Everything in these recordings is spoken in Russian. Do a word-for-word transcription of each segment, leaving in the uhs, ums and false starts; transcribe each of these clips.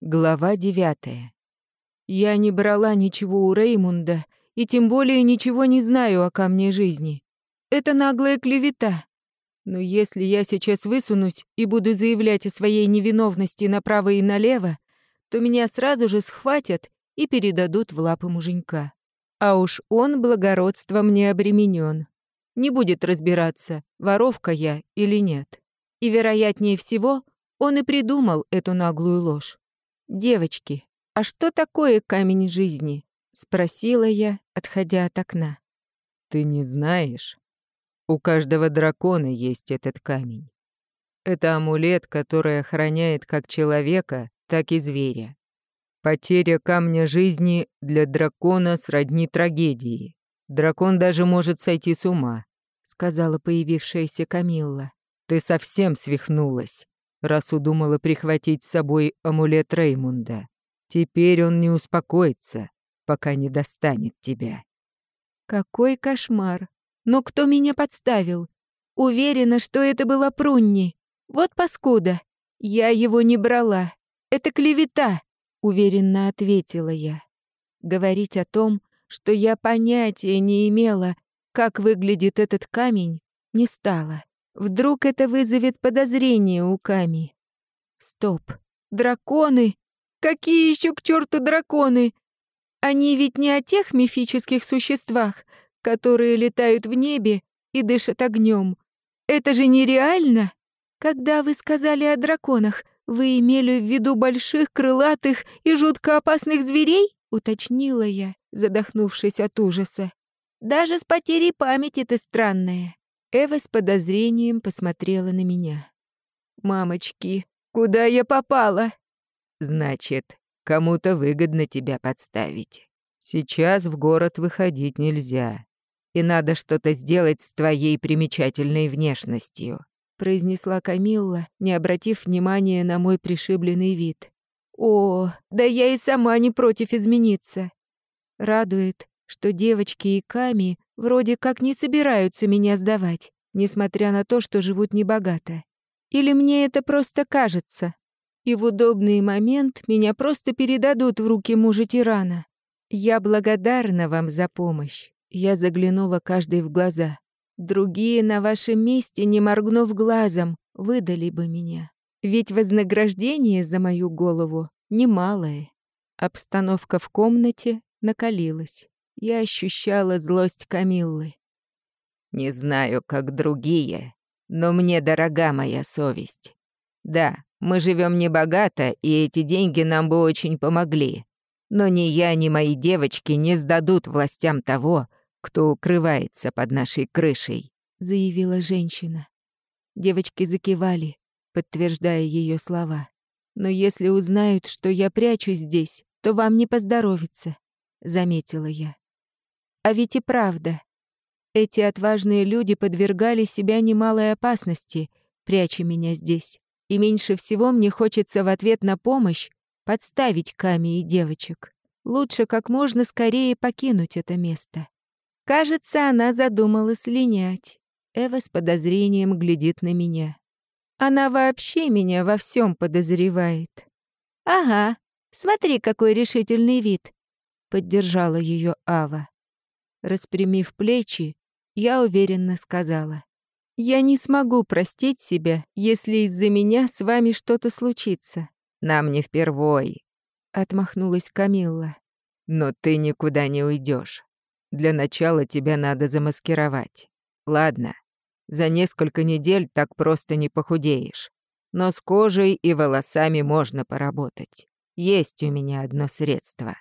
Глава девятая. Я не брала ничего у Реймунда и тем более ничего не знаю о камне жизни. Это наглая клевета. Но если я сейчас высунусь и буду заявлять о своей невиновности направо и налево, то меня сразу же схватят и передадут в лапы муженька. А уж он благородством не обременен. Не будет разбираться, воровка я или нет. И, вероятнее всего, он и придумал эту наглую ложь. «Девочки, а что такое камень жизни?» — спросила я, отходя от окна. «Ты не знаешь? У каждого дракона есть этот камень. Это амулет, который охраняет как человека, так и зверя. Потеря камня жизни для дракона сродни трагедии. Дракон даже может сойти с ума», — сказала появившаяся Камилла. «Ты совсем свихнулась, раз удумала прихватить с собой амулет Реймунда. Теперь он не успокоится, пока не достанет тебя». Какой кошмар! Но кто меня подставил? Уверена, что это была Прунни. Вот паскуда. Я его не брала. Это клевета, уверенно ответила я. Говорить о том, что я понятия не имела, как выглядит этот камень, не стала. Вдруг это вызовет подозрение у Ками. Стоп. Драконы? Какие еще к черту драконы? Они ведь не о тех мифических существах, которые летают в небе и дышат огнем. Это же нереально! Когда вы сказали о драконах, вы имели в виду больших, крылатых и жутко опасных зверей? Уточнила я, задохнувшись от ужаса. Даже с потерей памяти ты странная. Эва с подозрением посмотрела на меня. «Мамочки, куда я попала?» «Значит, кому-то выгодно тебя подставить. Сейчас в город выходить нельзя, и надо что-то сделать с твоей примечательной внешностью», произнесла Камилла, не обратив внимания на мой пришибленный вид. «О, да я и сама не против измениться. Радует, что девочки и Ками вроде как не собираются меня сдавать, несмотря на то, что живут небогато. Или мне это просто кажется, и в удобный момент меня просто передадут в руки мужа-тирана. Я благодарна вам за помощь». Я заглянула каждой в глаза. Другие на вашем месте, не моргнув глазом, выдали бы меня. Ведь вознаграждение за мою голову немалое. Обстановка в комнате накалилась. Я ощущала злость Камиллы. «Не знаю, как другие, но мне дорога моя совесть. Да, мы живем небогато, и эти деньги нам бы очень помогли. Но ни я, ни мои девочки не сдадут властям того, кто укрывается под нашей крышей», — заявила женщина. Девочки закивали, подтверждая ее слова. «Но если узнают, что я прячусь здесь, то вам не поздоровится», — заметила я. А ведь и правда. Эти отважные люди подвергали себя немалой опасности, пряча меня здесь. И меньше всего мне хочется в ответ на помощь подставить Ками и девочек. Лучше как можно скорее покинуть это место. Кажется, она задумала слинять. Эва с подозрением глядит на меня. Она вообще меня во всем подозревает. «Ага, смотри, какой решительный вид», — поддержала ее Ава. Распрямив плечи, я уверенно сказала: «Я не смогу простить себя, если из-за меня с вами что-то случится». «Нам не впервой», — отмахнулась Камилла. «Но ты никуда не уйдешь. Для начала тебя надо замаскировать. Ладно, за несколько недель так просто не похудеешь. Но с кожей и волосами можно поработать. Есть у меня одно средство».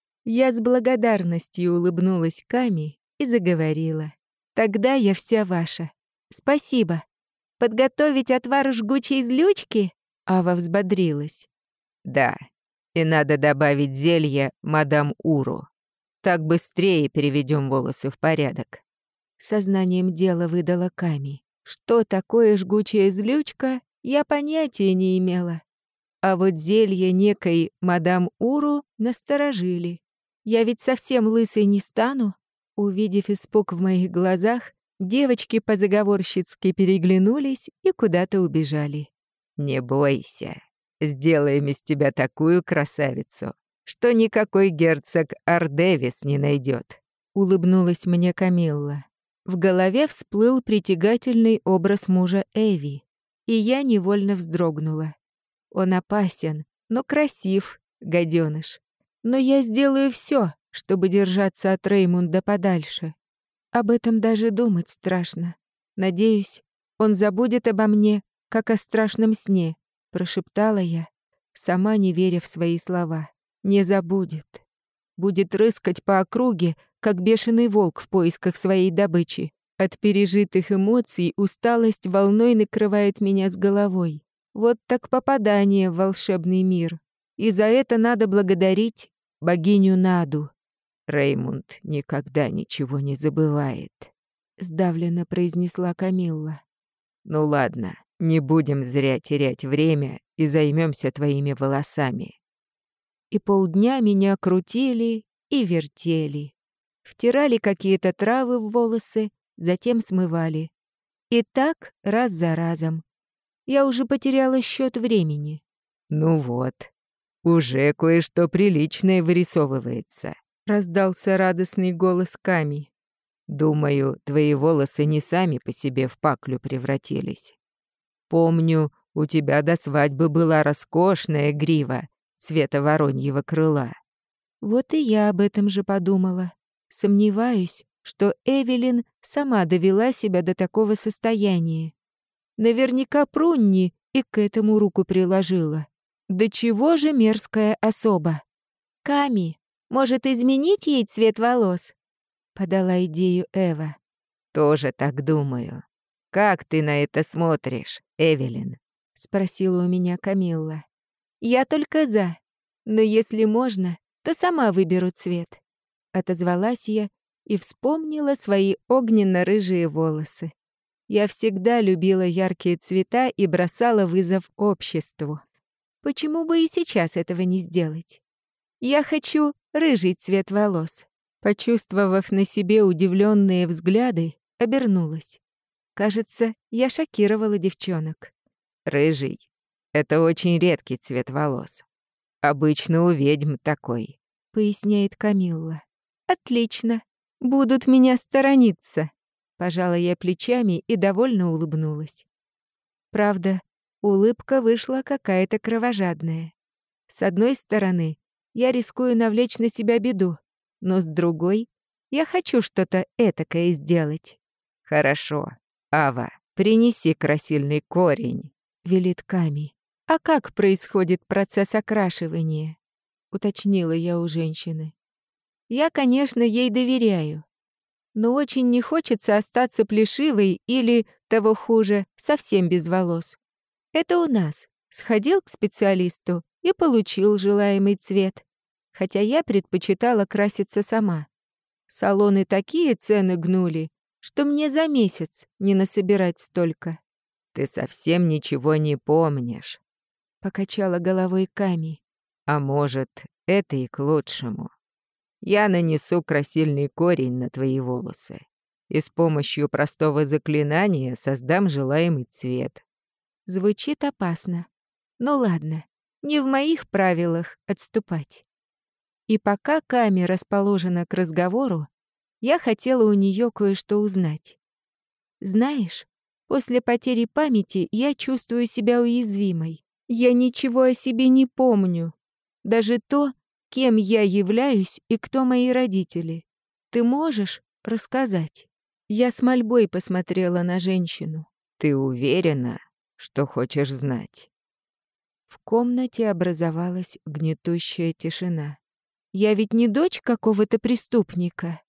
Я с благодарностью улыбнулась Ками и заговорила. «Тогда я вся ваша. Спасибо. Подготовить отвар жгучей злючки?» Ава взбодрилась. «Да, и надо добавить зелье мадам Уру. Так быстрее переведем волосы в порядок». Сознанием дела выдала Ками. Что такое жгучая злючка, я понятия не имела. А вот зелье некой мадам Уру насторожили. Я ведь совсем лысой не стану. Увидев испуг в моих глазах, девочки по-заговорщицки переглянулись и куда-то убежали. «Не бойся, Сделаем из тебя такую красавицу, что никакой герцог Ардевис не найдет. Улыбнулась мне Камилла. В голове всплыл притягательный образ мужа Эви, и я невольно вздрогнула. Он опасен, но красив, гаденыш. Но я сделаю все, чтобы держаться от Реймунда подальше. Об этом даже думать страшно. Надеюсь, он забудет обо мне, как о страшном сне, прошептала я, сама не веря в свои слова. Не забудет. Будет рыскать по округе, как бешеный волк в поисках своей добычи. От пережитых эмоций усталость волной накрывает меня с головой. Вот так попадание в волшебный мир. И за это надо благодарить богиню Наду. Реймунд никогда ничего не забывает, сдавленно произнесла Камилла. Ну ладно, не будем зря терять время и займемся твоими волосами. И полдня меня крутили и вертели. Втирали какие-то травы в волосы, затем смывали. И так раз за разом. Я уже потеряла счет времени. Ну вот, уже кое-что приличное вырисовывается. Раздался радостный голос Ками. Думаю, твои волосы не сами по себе в паклю превратились. Помню, у тебя до свадьбы была роскошная грива цвета вороньего крыла. Вот и я об этом же подумала. Сомневаюсь, что Эвелин сама довела себя до такого состояния. Наверняка Прунни и к этому руку приложила. Да чего же мерзкая особа? Ками, может, изменить ей цвет волос? Подала идею Эва. Тоже так думаю. Как ты на это смотришь, Эвелин? Спросила у меня Камилла. Я только за. Но если можно, то сама выберу цвет. Отозвалась я и вспомнила свои огненно-рыжие волосы. Я всегда любила яркие цвета и бросала вызов обществу. Почему бы и сейчас этого не сделать? Я хочу рыжий цвет волос. Почувствовав на себе удивленные взгляды, обернулась. Кажется, я шокировала девчонок. Рыжий — это очень редкий цвет волос. Обычно у ведьм такой, поясняет Камилла. Отлично. Будут меня сторониться. Пожала я плечами и довольно улыбнулась. Правда, улыбка вышла какая-то кровожадная. С одной стороны, я рискую навлечь на себя беду, но с другой, я хочу что-то этакое сделать. Хорошо. Ава, принеси красильный корень, велит Ками. А как происходит процесс окрашивания? Уточнила я у женщины. Я, конечно, ей доверяю, но очень не хочется остаться плешивой или, того хуже, совсем без волос. Это у нас. Сходил к специалисту и получил желаемый цвет. Хотя я предпочитала краситься сама. Салоны такие цены гнули, что мне за месяц не насобирать столько. Ты совсем ничего не помнишь, покачала головой Ками. А может, это и к лучшему. Я нанесу красильный корень на твои волосы и с помощью простого заклинания создам желаемый цвет. Звучит опасно. Ну ладно, не в моих правилах отступать. И пока Ками расположена к разговору, я хотела у нее кое-что узнать. Знаешь, после потери памяти я чувствую себя уязвимой. Я ничего о себе не помню. Даже то, кем я являюсь и кто мои родители. Ты можешь рассказать? Я с мольбой посмотрела на женщину. Ты уверена, что хочешь знать? В комнате образовалась гнетущая тишина. Я ведь не дочь какого-то преступника.